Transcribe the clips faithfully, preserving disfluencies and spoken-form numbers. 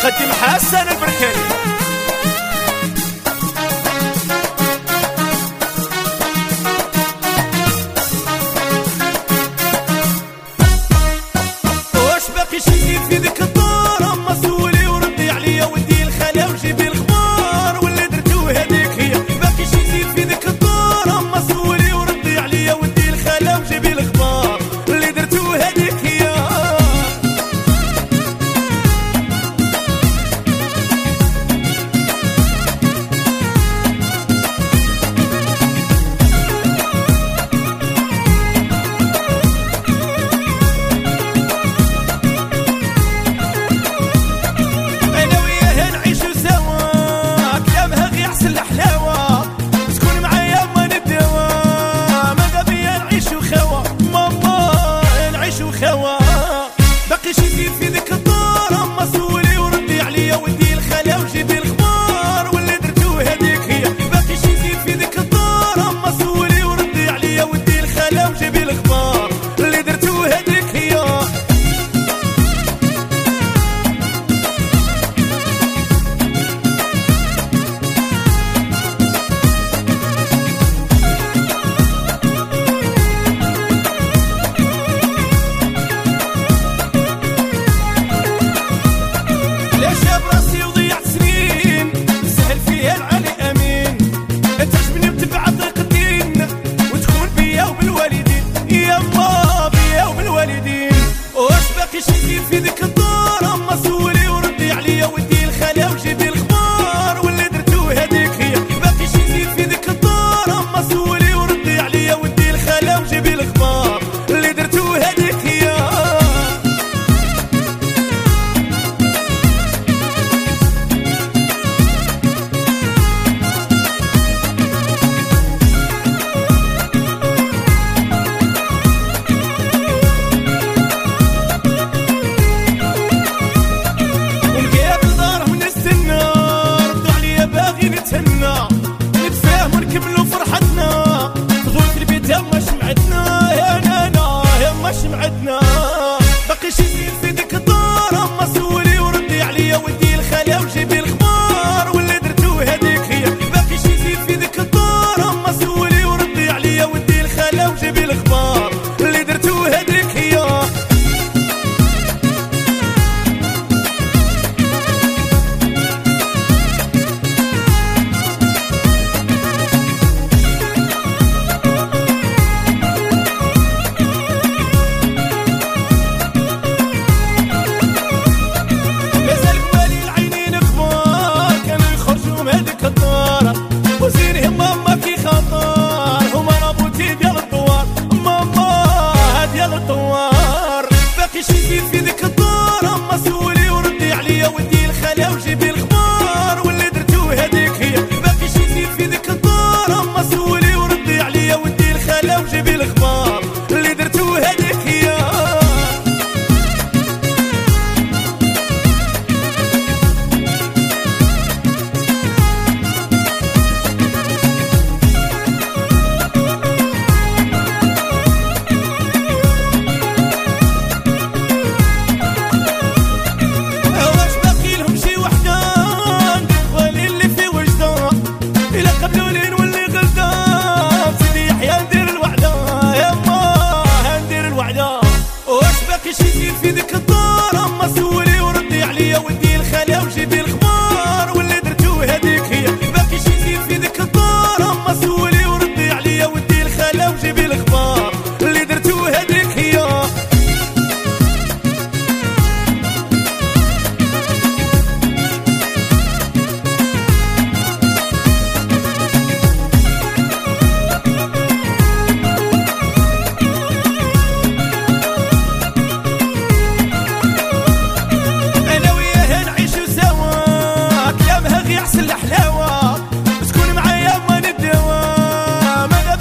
يقدم حسن البركاني. واش باقي شي في ذيك الدار؟ اما سولي وردي عليا ودي الخلا وجيبي الخبار واللي درتو هذيك هي. باقي شي في ذيك الدار؟ اما سولي وردي عليا ودي الخلا وجيبي الخبار واللي درتو هذيك هي. باقي شي في ذيك الدار؟ اما سولي وردي عليا ودي الخلا وجيبي الخبار واللي درتو هذيك هي. باقي شي في ذيك الدار؟ اما سولي وردي عليا ودي الخلا وجيبي الخبار واللي درتو هذيك هي. شي في ذيك الدار؟ اما سولي وردي عليا ودي الخلا وجيبي الخبار واللي درتو هذيك هي. باقي شي في ذيك الدار؟ اما سولي وردي عليا ودي الخلا وجيبي الخبار واللي درتو هذيك هي. نتفاهم ونكملوا فرحتنا تقول في البيت يما شمعتنا يا نانا يما شمعتنا. باقي شي في ذيك الدار؟ اما سولي وردي عليا ودي الخلا وجيبي الخبار واللي درتو هذيك هي. باقي شي في ذيك الدار؟ اما سولي وردي عليا ودي الخلا وجيبي الخبار واللي درتو هذيك هي. وزينهم ماما في خطر هما رابوتي ديال الدوار ماما ديال الدوار. باقي شي في ذيك الدار؟ اما سولي وردي عليا ودي الخلا وجيبي الخبار واللي درتو هذيك هي. باقي شي في ذيك الدار؟ اما سولي وردي عليا ودي الخلا وجيبي الخبار واللي درتو هذيك هي. شي في ذيك الدار؟ اما سولي وردي عليا ودي الخلا وجيبي الخبار واللي درتو هذيك هي. باقي شي في ذيك الدار؟ اما سولي وردي عليا ودي الخلا وجيبي الخبار واللي درتو هذيك هي.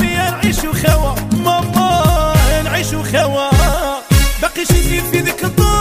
باقي شي في ذيك الدار؟